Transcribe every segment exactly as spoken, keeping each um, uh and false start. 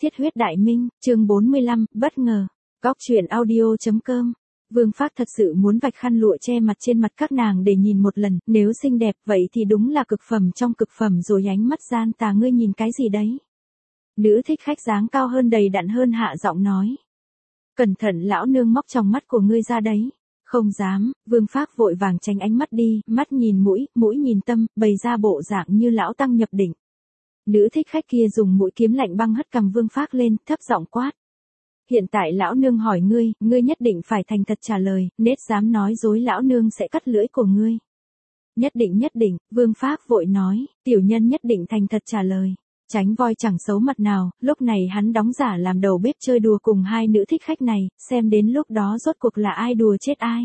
Thiết huyết đại minh, chương bốn mươi lăm, bất ngờ. Góc truyện audio.com. Vương Phác thật sự muốn vạch khăn lụa che mặt trên mặt các nàng để nhìn một lần, nếu xinh đẹp vậy thì đúng là cực phẩm trong cực phẩm rồi. Ánh mắt gian tà, ngươi nhìn cái gì đấy? Nữ thích khách dáng cao hơn đầy đặn hơn hạ giọng nói. Cẩn thận lão nương móc trong mắt của ngươi ra đấy. Không dám. Vương Phác vội vàng tránh ánh mắt đi, mắt nhìn mũi, mũi nhìn tâm, bày ra bộ dạng như lão tăng nhập định. Nữ thích khách kia dùng mũi kiếm lạnh băng hất cằm Vương Phác lên, thấp giọng quát. Hiện tại lão nương hỏi ngươi, ngươi nhất định phải thành thật trả lời, nết dám nói dối lão nương sẽ cắt lưỡi của ngươi. Nhất định nhất định, Vương Phác vội nói, tiểu nhân nhất định thành thật trả lời. Tránh voi chẳng xấu mặt nào, lúc này hắn đóng giả làm đầu bếp chơi đùa cùng hai nữ thích khách này, xem đến lúc đó rốt cuộc là ai đùa chết ai.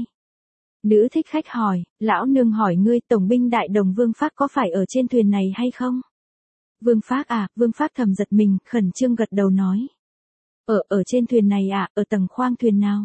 Nữ thích khách hỏi, lão nương hỏi ngươi, tổng binh đại đồng Vương Phác có phải ở trên thuyền này hay không? Vương Phác à, Vương Phác thầm giật mình, khẩn trương gật đầu nói. Ở, ở trên thuyền này à, ở tầng khoang thuyền nào?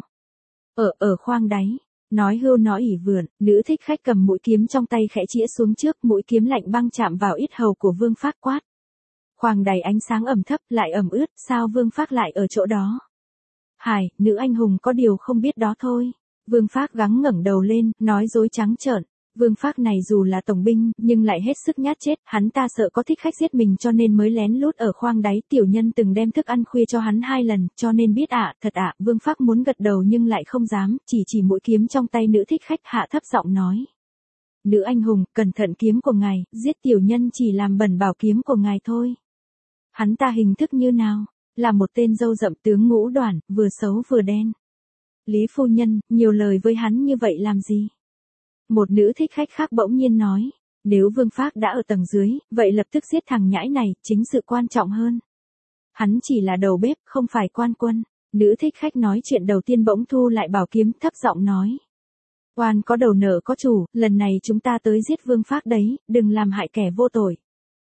Ở, ở khoang đáy. Nói hưu nói ỉ vượn, nữ thích khách cầm mũi kiếm trong tay khẽ chĩa xuống trước, mũi kiếm lạnh băng chạm vào yết hầu của Vương Phác quát. Khoang đầy ánh sáng ẩm thấp, lại ẩm ướt, sao Vương Phác lại ở chỗ đó? Hài, nữ anh hùng có điều không biết đó thôi. Vương Phác gắng ngẩng đầu lên, nói dối trắng trợn. Vương Phác này dù là tổng binh, nhưng lại hết sức nhát chết, hắn ta sợ có thích khách giết mình cho nên mới lén lút ở khoang đáy, tiểu nhân từng đem thức ăn khuya cho hắn hai lần, cho nên biết ạ, à, thật ạ, à. Vương Phác muốn gật đầu nhưng lại không dám, chỉ chỉ mũi kiếm trong tay nữ thích khách, hạ thấp giọng nói. Nữ anh hùng, cẩn thận kiếm của ngài, giết tiểu nhân chỉ làm bẩn bảo kiếm của ngài thôi. Hắn ta hình thức như nào? Là một tên râu rậm tướng ngũ đoản, vừa xấu vừa đen. Lý phu nhân, nhiều lời với hắn như vậy làm gì? Một nữ thích khách khác bỗng nhiên nói, nếu Vương Phác đã ở tầng dưới, vậy lập tức giết thằng nhãi này, chính sự quan trọng hơn. Hắn chỉ là đầu bếp, không phải quan quân. Nữ thích khách nói chuyện đầu tiên bỗng thu lại bảo kiếm, thấp giọng nói. Quan có đầu nợ có chủ, lần này chúng ta tới giết Vương Phác đấy, đừng làm hại kẻ vô tội.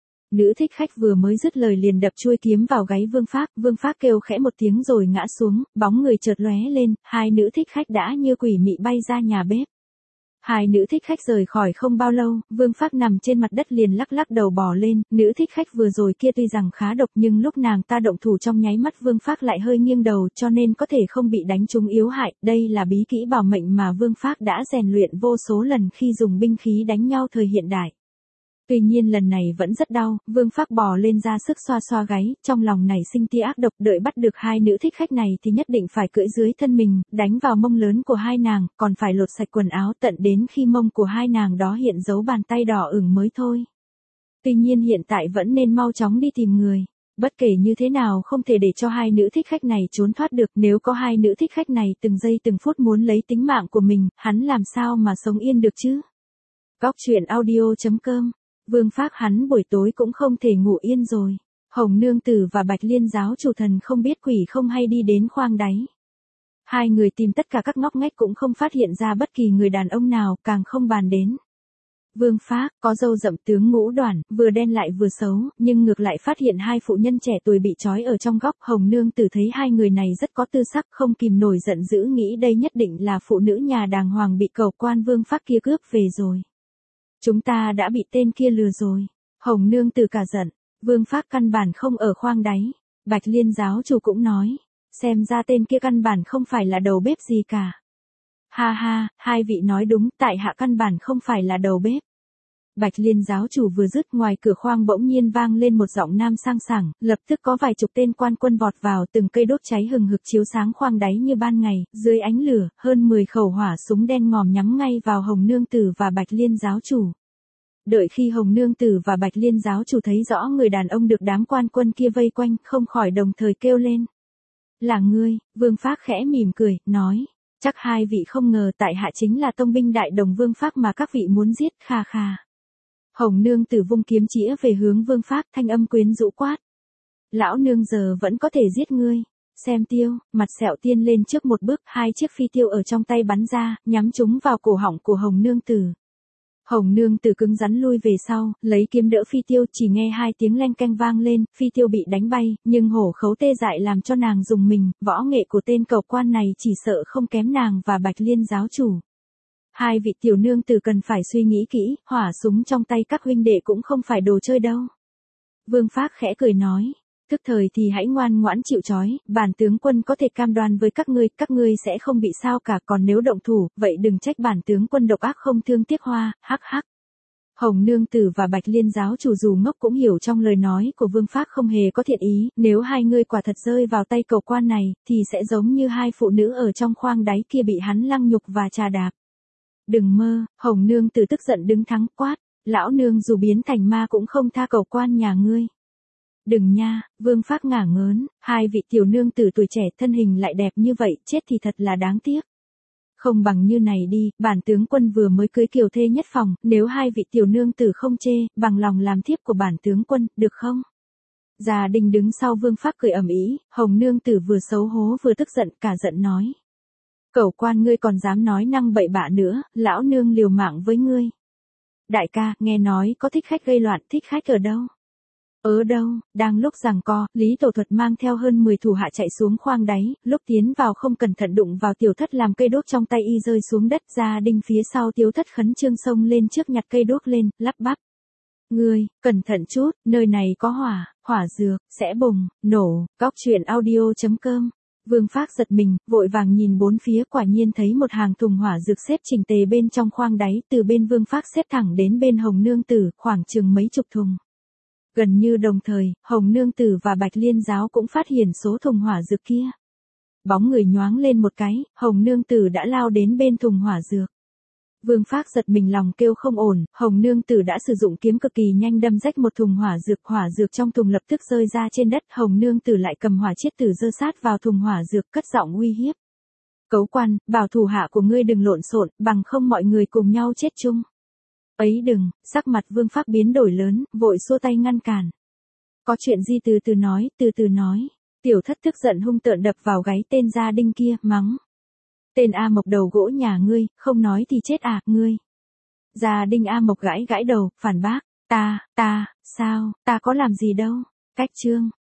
Nữ thích khách vừa mới dứt lời liền đập chuôi kiếm vào gáy Vương Phác, Vương Phác kêu khẽ một tiếng rồi ngã xuống, bóng người chợt lóe lên, hai nữ thích khách đã như quỷ mị bay ra nhà bếp. Hai nữ thích khách rời khỏi không bao lâu, Vương Phác nằm trên mặt đất liền lắc lắc đầu bò lên, nữ thích khách vừa rồi kia tuy rằng khá độc nhưng lúc nàng ta động thủ trong nháy mắt Vương Phác lại hơi nghiêng đầu cho nên có thể không bị đánh trúng yếu hại, đây là bí kỹ bảo mệnh mà Vương Phác đã rèn luyện vô số lần khi dùng binh khí đánh nhau thời hiện đại. Tuy nhiên lần này vẫn rất đau, Vương Phác bò lên ra sức xoa xoa gáy, trong lòng nảy sinh tia ác độc, đợi bắt được hai nữ thích khách này thì nhất định phải cưỡi dưới thân mình, đánh vào mông lớn của hai nàng, còn phải lột sạch quần áo tận đến khi mông của hai nàng đó hiện dấu bàn tay đỏ ửng mới thôi. Tuy nhiên hiện tại vẫn nên mau chóng đi tìm người. Bất kể như thế nào không thể để cho hai nữ thích khách này trốn thoát được, nếu có hai nữ thích khách này từng giây từng phút muốn lấy tính mạng của mình, hắn làm sao mà sống yên được chứ? Góc truyện audio.com. Vương Phác hắn buổi tối cũng không thể ngủ yên rồi. Hồng Nương Tử và Bạch Liên giáo chủ thần không biết quỷ không hay đi đến khoang đáy. Hai người tìm tất cả các ngóc ngách cũng không phát hiện ra bất kỳ người đàn ông nào, càng không bàn đến. Vương Phác, có râu rậm tướng ngũ đoản, vừa đen lại vừa xấu, nhưng ngược lại phát hiện hai phụ nhân trẻ tuổi bị trói ở trong góc. Hồng Nương Tử thấy hai người này rất có tư sắc, không kìm nổi giận dữ nghĩ đây nhất định là phụ nữ nhà đàng hoàng bị cẩu quan Vương Phác kia cướp về rồi. Chúng ta đã bị tên kia lừa rồi. Hồng Nương Tử cả giận, Vương Phác căn bản không ở khoang đáy. Bạch Liên giáo chủ cũng nói, xem ra tên kia căn bản không phải là đầu bếp gì cả. Ha ha, hai vị nói đúng, tại hạ căn bản không phải là đầu bếp. Bạch Liên giáo chủ vừa dứt, ngoài cửa khoang bỗng nhiên vang lên một giọng nam sang sảng, lập tức có vài chục tên quan quân vọt vào, từng cây đốt cháy hừng hực chiếu sáng khoang đáy như ban ngày, dưới ánh lửa, hơn mười khẩu hỏa súng đen ngòm nhắm ngay vào Hồng Nương Tử và Bạch Liên giáo chủ. Đợi khi Hồng Nương Tử và Bạch Liên giáo chủ thấy rõ người đàn ông được đám quan quân kia vây quanh, không khỏi đồng thời kêu lên. Là ngươi, Vương Phác khẽ mỉm cười, nói, chắc hai vị không ngờ tại hạ chính là tông binh đại đồng Vương Phác mà các vị muốn giết, kha kha. Hồng Nương Tử vung kiếm chĩa về hướng Vương Phác, thanh âm quyến rũ quát. Lão nương giờ vẫn có thể giết ngươi. Xem tiêu, mặt sẹo tiên lên trước một bước, hai chiếc phi tiêu ở trong tay bắn ra, nhắm chúng vào cổ họng của Hồng Nương Tử. Hồng Nương Tử cứng rắn lui về sau, lấy kiếm đỡ phi tiêu, chỉ nghe hai tiếng leng keng vang lên, phi tiêu bị đánh bay, nhưng hổ khấu tê dại làm cho nàng dùng mình, võ nghệ của tên cẩu quan này chỉ sợ không kém nàng và Bạch Liên giáo chủ. Hai vị tiểu nương tử cần phải suy nghĩ kỹ, hỏa súng trong tay các huynh đệ cũng không phải đồ chơi đâu. Vương Phác khẽ cười nói, Tức thời thì hãy ngoan ngoãn chịu trói, bản tướng quân có thể cam đoan với các ngươi, các ngươi sẽ không bị sao cả, còn nếu động thủ, vậy đừng trách bản tướng quân độc ác không thương tiếc hoa, hắc hắc. Hồng Nương Tử và Bạch Liên giáo chủ dù ngốc cũng hiểu trong lời nói của Vương Phác không hề có thiện ý, nếu hai người quả thật rơi vào tay cầu quan này, thì sẽ giống như hai phụ nữ ở trong khoang đáy kia bị hắn lăng nhục và trà đạp. Đừng mơ, Hồng Nương Tử tức giận đứng thắng quát, lão nương dù biến thành ma cũng không tha cầu quan nhà ngươi. Đừng nha, Vương Phác ngả ngớn, hai vị tiểu nương tử tuổi trẻ thân hình lại đẹp như vậy, chết thì thật là đáng tiếc. Không bằng như này đi, bản tướng quân vừa mới cưới kiều thê nhất phòng, nếu hai vị tiểu nương tử không chê, bằng lòng làm thiếp của bản tướng quân, được không? Gia Đình đứng sau Vương Phác cười ầm ĩ, Hồng Nương Tử vừa xấu hố vừa tức giận, cả giận nói. Cẩu quan ngươi còn dám nói năng bậy bạ nữa, lão nương liều mạng với ngươi. Đại ca, nghe nói có thích khách gây loạn, thích khách ở đâu? Ở đâu? Đang lúc giằng co, Lý Tổ Thuật mang theo hơn mười thủ hạ chạy xuống khoang đáy, lúc tiến vào không cẩn thận đụng vào tiểu thất làm cây đốt trong tay y rơi xuống đất. Gia Đình phía sau tiểu thất khẩn trương xông lên trước nhặt cây đốt lên, lắp bắp. Ngươi, cẩn thận chút, nơi này có hỏa, hỏa dược, sẽ bùng, nổ. Góc truyện audio chấm com. Vương Phác giật mình, vội vàng nhìn bốn phía, quả nhiên thấy một hàng thùng hỏa dược xếp chỉnh tề bên trong khoang đáy, từ bên Vương Phác xếp thẳng đến bên Hồng Nương Tử, khoảng chừng mấy chục thùng. Gần như đồng thời, Hồng Nương Tử và Bạch Liên giáo cũng phát hiện số thùng hỏa dược kia. Bóng người nhoáng lên một cái, Hồng Nương Tử đã lao đến bên thùng hỏa dược. Vương Phác giật mình lòng kêu không ổn, Hồng Nương Tử đã sử dụng kiếm cực kỳ nhanh đâm rách một thùng hỏa dược, hỏa dược trong thùng lập tức rơi ra trên đất, Hồng Nương Tử lại cầm hỏa chiết tử giơ sát vào thùng hỏa dược, cất giọng uy hiếp. Cấu quan, bảo thủ hạ của ngươi đừng lộn xộn, bằng không mọi người cùng nhau chết chung. Ấy đừng, sắc mặt Vương Phác biến đổi lớn, vội xua tay ngăn cản. Có chuyện gì từ từ nói, từ từ nói. Tiểu thất tức giận hung tợn đập vào gáy tên Gia Đình kia, mắng. Tên A Mộc đầu gỗ nhà ngươi, không nói thì chết à, ngươi. Gia Đình A Mộc gãi gãi đầu, phản bác, ta, ta, sao, ta có làm gì đâu. Cách chương.